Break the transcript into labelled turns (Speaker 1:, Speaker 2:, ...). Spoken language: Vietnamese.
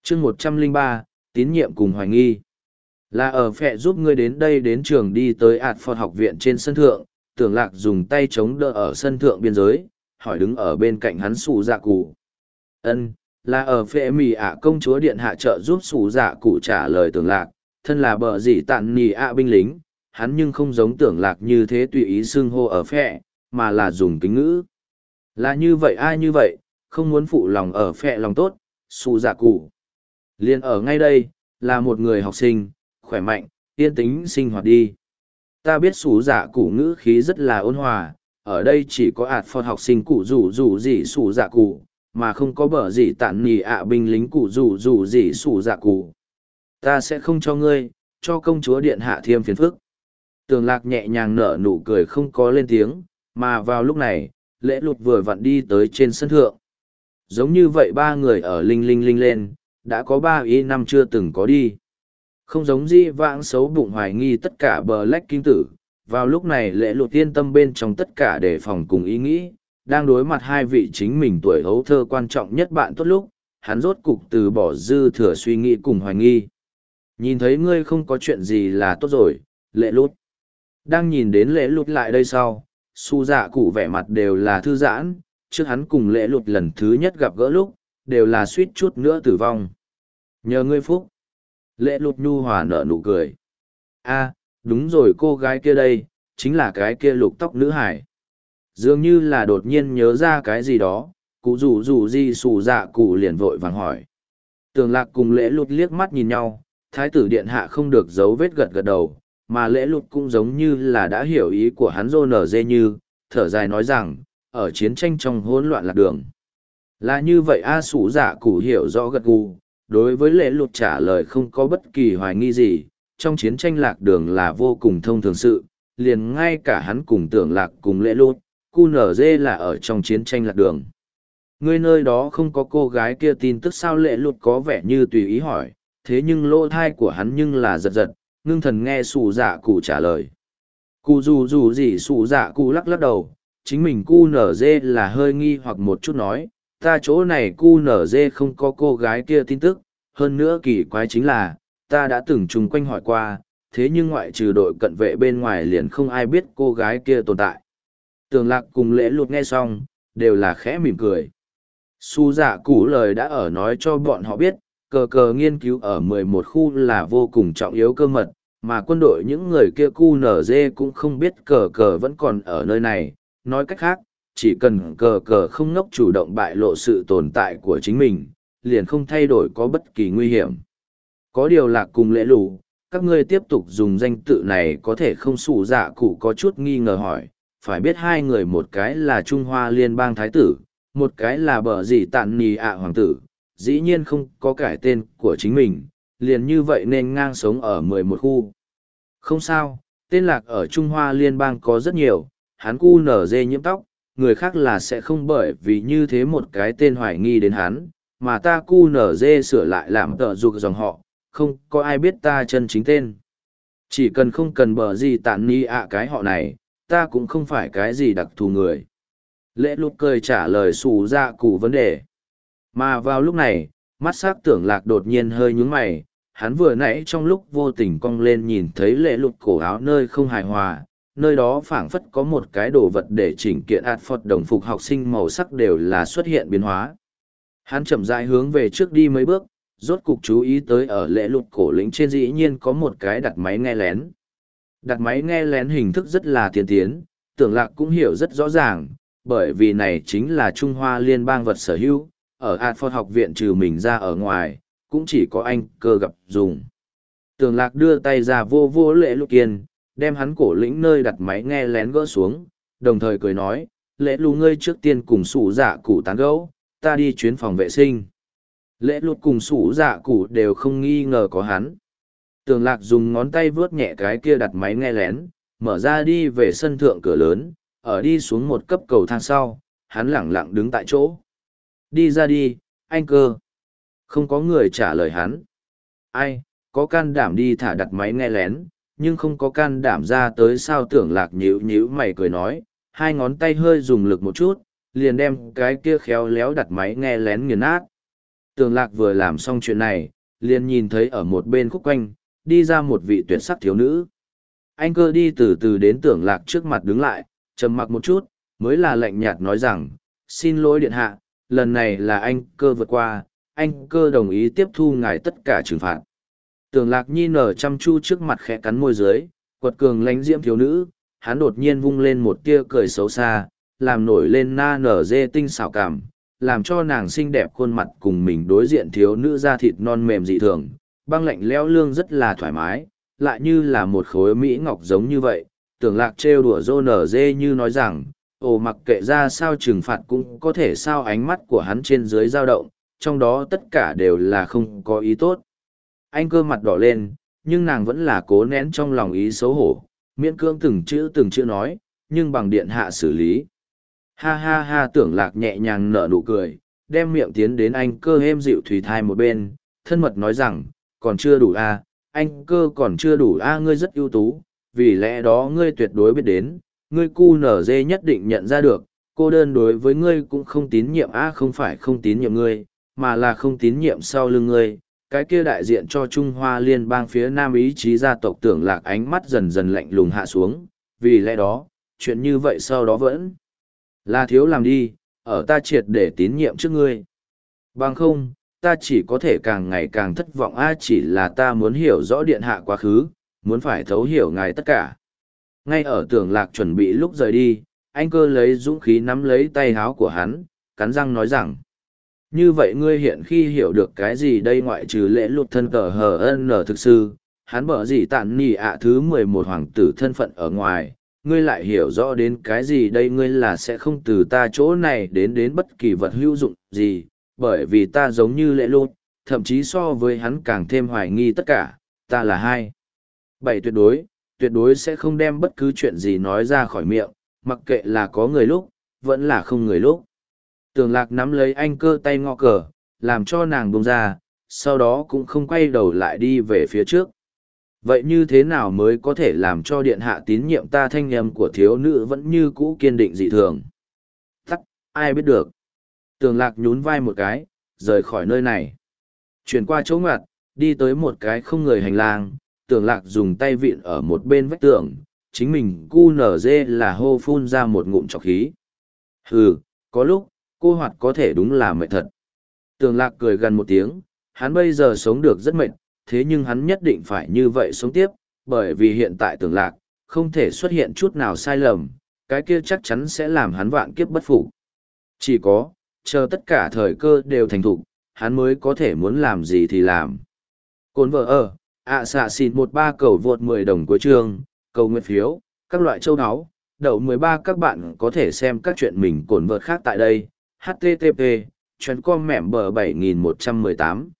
Speaker 1: chương 103, tín nhiệm cùng hoài nghi. Là ở phẹ giúp ngươi đến đây đến trường đi tới ạt phật học viện trên sân thượng, tưởng lạc dùng tay chống đỡ ở sân thượng biên giới, hỏi đứng ở bên cạnh hắn sủ dạ cụ. Ân, là ở phệ mì ạ công chúa điện hạ trợ giúp sủ dạ cụ trả lời tưởng lạc, thân là bờ dị tạn nì ạ binh lính, hắn nhưng không giống tưởng lạc như thế tùy ý xưng hô ở phệ, mà là dùng kính ngữ. Là như vậy ai như vậy, không muốn phụ lòng ở phệ lòng tốt, sủ dạ cụ. Liên ở ngay đây, là một người học sinh, khỏe mạnh, yên tĩnh sinh hoạt đi. Ta biết sủ dạ cụ ngữ khí rất là ôn hòa, ở đây chỉ có ạt phật học sinh cụ rủ gì sủ dạ cụ, mà không có bờ gì tản nì ạ binh lính cụ rủ gì sủ dạ cụ. Ta sẽ không cho ngươi, cho công chúa điện hạ thêm phiền phức. Tường lạc nhẹ nhàng nở nụ cười không có lên tiếng, mà vào lúc này, lễ lụt vừa vặn đi tới trên sân thượng. Giống như vậy ba người ở linh linh lên, đã có 3 năm chưa từng có đi. Không giống di vãng xấu bụng hoài nghi tất cả bờ lách kinh tử, vào lúc này lễ lụt yên tâm bên trong tất cả đề phòng cùng ý nghĩ, đang đối mặt hai vị chính mình tuổi hấu thơ quan trọng nhất bạn tốt lúc, hắn rốt cục từ bỏ dư thừa suy nghĩ cùng hoài nghi. Nhìn thấy ngươi không có chuyện gì là tốt rồi, lễ lụt. Đang nhìn đến lễ lụt lại đây sau, su dạ cụ vẻ mặt đều là thư giãn, trước hắn cùng lễ lụt lần thứ nhất gặp gỡ lúc, đều là suýt chút nữa tử vong. Nhờ ngươi phúc. Lễ lụt nhu hòa nở nụ cười. A, đúng rồi cô gái kia đây, chính là cái kia lục tóc nữ hải. Dường như là đột nhiên nhớ ra cái gì đó, cụ rủ gì xù dạ cụ liền vội vàng hỏi. Tường lạc cùng lễ lụt liếc mắt nhìn nhau, thái tử điện hạ không được giấu vết gật gật đầu, mà lễ lụt cũng giống như là đã hiểu ý của hắn rô nở dê như, thở dài nói rằng, ở chiến tranh trong hỗn loạn lạc đường. Là như vậy A Sủ Dạ Cụ hiểu rõ gật gù, đối với lễ lụt trả lời không có bất kỳ hoài nghi gì, trong chiến tranh lạc đường là vô cùng thông thường sự, liền ngay cả hắn cùng tưởng lạc cùng lễ lụt, QNZ là ở trong chiến tranh lạc đường. Người nơi đó không có cô gái kia tin tức sao lễ lụt có vẻ như tùy ý hỏi, thế nhưng lỗ thai của hắn nhưng là giật giật, ngưng thần nghe Sủ Dạ Cụ trả lời. Cụ dù gì Sủ Dạ Cụ lắc lắc đầu, chính mình QNZ là hơi nghi hoặc một chút nói, ta chỗ này QNZ không có cô gái kia tin tức, hơn nữa kỳ quái chính là, ta đã từng chung quanh hỏi qua, thế nhưng ngoại trừ đội cận vệ bên ngoài liền không ai biết cô gái kia tồn tại. Tường lạc cùng lễ lụt nghe xong, đều là khẽ mỉm cười. Su dạ cụ lời đã ở nói cho bọn họ biết, cờ nghiên cứu ở 11 khu là vô cùng trọng yếu cơ mật, mà quân đội những người kia QNZ cũng không biết cờ vẫn còn ở nơi này, nói cách khác, chỉ cần cờ không ngốc chủ động bại lộ sự tồn tại của chính mình, liền không thay đổi có bất kỳ nguy hiểm. Có điều lạc cùng lễ lù, các ngươi tiếp tục dùng danh tự này có thể không sủ dạ cụ có chút nghi ngờ hỏi, phải biết hai người một cái là Trung Hoa Liên bang Thái tử, một cái là bờ gì tạn nì ạ Hoàng tử, dĩ nhiên không có cải tên của chính mình, liền như vậy nên ngang sống ở 11 khu. Không sao, tên lạc ở Trung Hoa Liên bang có rất nhiều, hắn cu nở dê nhiễm tóc, người khác là sẽ không bởi vì như thế một cái tên hoài nghi đến hắn, mà ta cu nở dê sửa lại làm tợ dục dòng họ, không có ai biết ta chân chính tên. Chỉ cần không cần bờ gì tản ni ạ cái họ này, ta cũng không phải cái gì đặc thù người. Lễ lục cười trả lời xù ra cụ vấn đề. Mà vào lúc này, mắt sắc tưởng lạc đột nhiên hơi nhướng mày, hắn vừa nãy trong lúc vô tình cong lên nhìn thấy lễ lục cổ áo nơi không hài hòa, nơi đó phảng phất có một cái đồ vật để chỉnh kiện ạt phật đồng phục học sinh màu sắc đều là xuất hiện biến hóa. Hắn chậm rãi hướng về trước đi mấy bước, rốt cục chú ý tới ở lễ lục cổ lĩnh trên dĩ nhiên có một cái đặt máy nghe lén. Đặt máy nghe lén hình thức rất là tiên tiến, tưởng lạc cũng hiểu rất rõ ràng, bởi vì này chính là Trung Hoa Liên bang vật sở hữu, ở ạt phật học viện trừ mình ra ở ngoài, cũng chỉ có anh cơ gặp dùng. Tưởng lạc đưa tay ra vô lễ lục kiên, đem hắn cổ lĩnh nơi đặt máy nghe lén gỡ xuống, đồng thời cười nói, lễ lù ngươi trước tiên cùng sủ dạ cụ tán gẫu, ta đi chuyến phòng vệ sinh. Lễ lụt cùng sủ dạ cụ đều không nghi ngờ có hắn. Tường lạc dùng ngón tay vướt nhẹ cái kia đặt máy nghe lén, mở ra đi về sân thượng cửa lớn, ở đi xuống một cấp cầu thang sau, hắn lẳng lặng đứng tại chỗ. Đi ra đi, anh cơ. Không có người trả lời hắn. Ai, có can đảm đi thả đặt máy nghe lén, nhưng không có can đảm ra tới sao tưởng lạc nhíu mày cười nói, hai ngón tay hơi dùng lực một chút, liền đem cái kia khéo léo đặt máy nghe lén nghiền nát. Tường Lạc vừa làm xong chuyện này, liền nhìn thấy ở một bên khúc quanh, đi ra một vị tuyệt sắc thiếu nữ. Anh Cơ đi từ từ đến Tưởng Lạc trước mặt đứng lại, trầm mặc một chút, mới là lạnh nhạt nói rằng, xin lỗi điện hạ, lần này là anh Cơ vượt qua, anh Cơ đồng ý tiếp thu ngài tất cả trừng phạt. Tưởng Lạc nhi nở chăm chu trước mặt khẽ cắn môi dưới, quật cường lánh diễm thiếu nữ, hắn đột nhiên vung lên một tia cười xấu xa, làm nổi lên na nở dê tinh xảo cảm, làm cho nàng xinh đẹp khuôn mặt cùng mình đối diện thiếu nữ da thịt non mềm dị thường, băng lạnh lẽo lương rất là thoải mái, lại như là một khối mỹ ngọc giống như vậy. Tưởng Lạc trêu đùa rô nở dê như nói rằng, ồ mặc kệ ra sao trừng phạt cũng có thể sao ánh mắt của hắn trên dưới dao động, trong đó tất cả đều là không có ý tốt. Anh Cơ mặt đỏ lên, nhưng nàng vẫn là cố nén trong lòng ý xấu hổ, miễn cưỡng từng chữ nói, nhưng bằng điện hạ xử lý. Ha ha ha, Tưởng Lạc nhẹ nhàng nở nụ cười, đem miệng tiến đến anh Cơ êm dịu thủy thai một bên, thân mật nói rằng, còn chưa đủ a, anh Cơ còn chưa đủ a, ngươi rất ưu tú, vì lẽ đó ngươi tuyệt đối biết đến, ngươi cu nở dê nhất định nhận ra được, cô đơn đối với ngươi cũng không tín nhiệm a, không phải không tín nhiệm ngươi, mà là không tín nhiệm sau lưng ngươi. Cái kia đại diện cho Trung Hoa Liên bang phía Nam ý chí gia tộc Tưởng Lạc ánh mắt dần dần lạnh lùng hạ xuống, vì lẽ đó, chuyện như vậy sau đó vẫn là thiếu làm đi, ở ta triệt để tín nhiệm trước ngươi. Bằng không, ta chỉ có thể càng ngày càng thất vọng chỉ là ta muốn hiểu rõ điện hạ quá khứ, muốn phải thấu hiểu ngài tất cả. Ngay ở Tưởng Lạc chuẩn bị lúc rời đi, anh Cơ lấy dũng khí nắm lấy tay háo của hắn, cắn răng nói rằng, như vậy ngươi hiện khi hiểu được cái gì đây ngoại trừ lễ lụt thân cờ hờ n thực sự, hắn bở gì tạn nỉ thứ 11 hoàng tử thân phận ở ngoài, ngươi lại hiểu rõ đến cái gì đây, ngươi là sẽ không từ ta chỗ này đến bất kỳ vật hữu dụng gì, bởi vì ta giống như lễ lụt, thậm chí so với hắn càng thêm hoài nghi tất cả, ta là 7 tuyệt đối sẽ không đem bất cứ chuyện gì nói ra khỏi miệng, mặc kệ là có người lúc, vẫn là không người lúc. Tưởng Lạc nắm lấy anh Cơ tay ngọ cờ, làm cho nàng buông ra, sau đó cũng không quay đầu lại đi về phía trước. Vậy như thế nào mới có thể làm cho điện hạ tín nhiệm ta? Thanh âm của thiếu nữ vẫn như cũ kiên định dị thường. Tắc, ai biết được. Tưởng Lạc nhún vai một cái, rời khỏi nơi này. Chuyển qua chỗ ngoặt, đi tới một cái không người hành lang, Tưởng Lạc dùng tay vịn ở một bên vách tường, chính mình cu nở dê là hô phun ra một ngụm trọc khí. Hừ, có lúc, cô hoạt có thể đúng là mệt thật. Tưởng Lạc cười gần một tiếng, hắn bây giờ sống được rất mệt, thế nhưng hắn nhất định phải như vậy sống tiếp, bởi vì hiện tại Tưởng Lạc, không thể xuất hiện chút nào sai lầm, cái kia chắc chắn sẽ làm hắn vạn kiếp bất phục. Chỉ có, chờ tất cả thời cơ đều thành thục, hắn mới có thể muốn làm gì thì làm. Cồn vợ ở, xạ xịn 13 cầu vượt 10 đồng cuối chương, cầu nguyện phiếu, các loại châu áo, đậu 13 các bạn có thể xem các chuyện mình cồn vợt khác tại đây. http://com mẻm bờ 7118